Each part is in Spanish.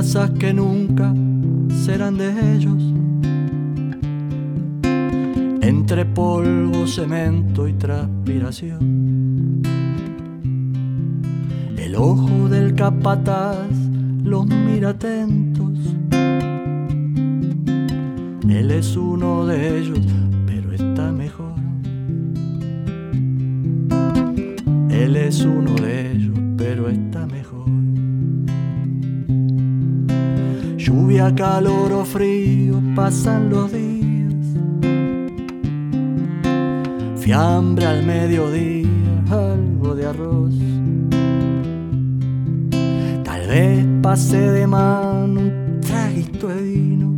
casas que nunca serán de ellos. Entre polvo, cemento y transpiración, el ojo del capataz los mira atentos. Él es uno de ellos, pero está mejor. Él es uno de ellos, pero está mejor. Lluvia, calor o frío, pasan los días. Fiambre al mediodía, algo de arroz. Tal vez pase de mano un traguito de vino.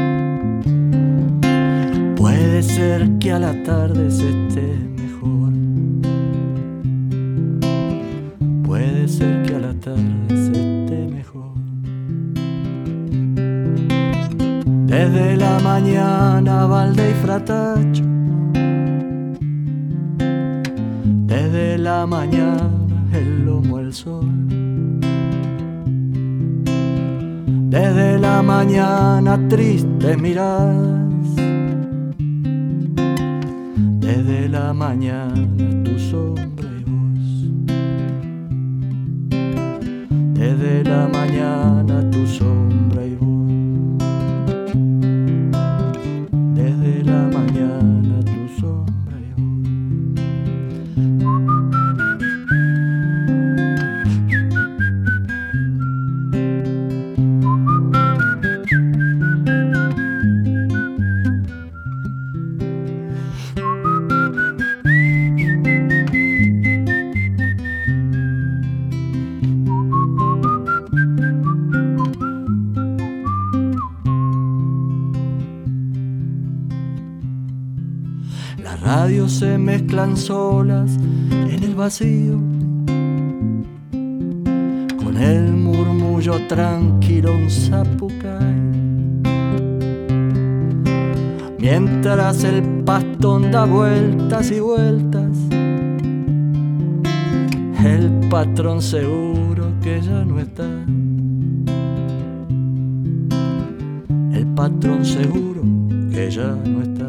Puede ser que a la tarde se esté mejor. Puede ser que a la tarde se esté mejor. Desde la mañana Valde y Fratacho. Desde la mañana el lomo el sol. Desde la mañana tristes miradas. Desde la mañana tu sombra y voz. Desde la mañana tu sombra y voz. Desde la mañana tu sombra y voz. Las radios se mezclan solas en el vacío, con el murmullo tranquilo un zapucay. Mientras el pastón da vueltas y vueltas, el patrón seguro que ya no está. El patrón seguro que ya no está.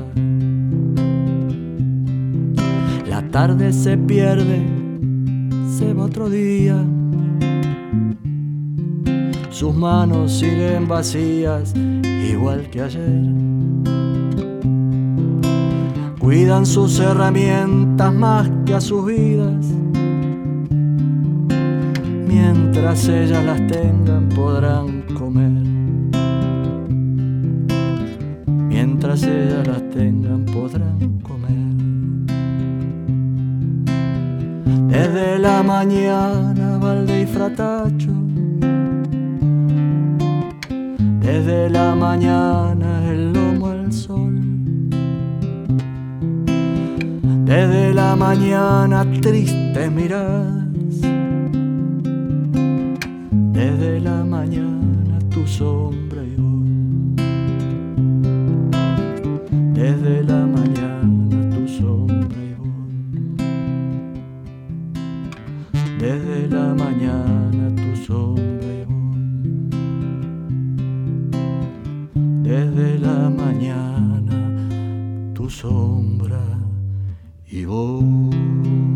La tarde se pierde, se va otro día. Sus manos siguen vacías, igual que ayer. Cuidan sus herramientas más que a sus vidas. Mientras ellas las tengan podrán comer. Mientras ellas las tengan podrán comer. Desde la mañana Valde y Fratacho. Desde la mañana el lomo al sol. Desde la mañana tristes miradas. Desde la mañana tu sombra y voz. Desde la mañana tu sombra y voz. Desde la mañana tu sombra y voz. Desde la mañana tu sombra y voz.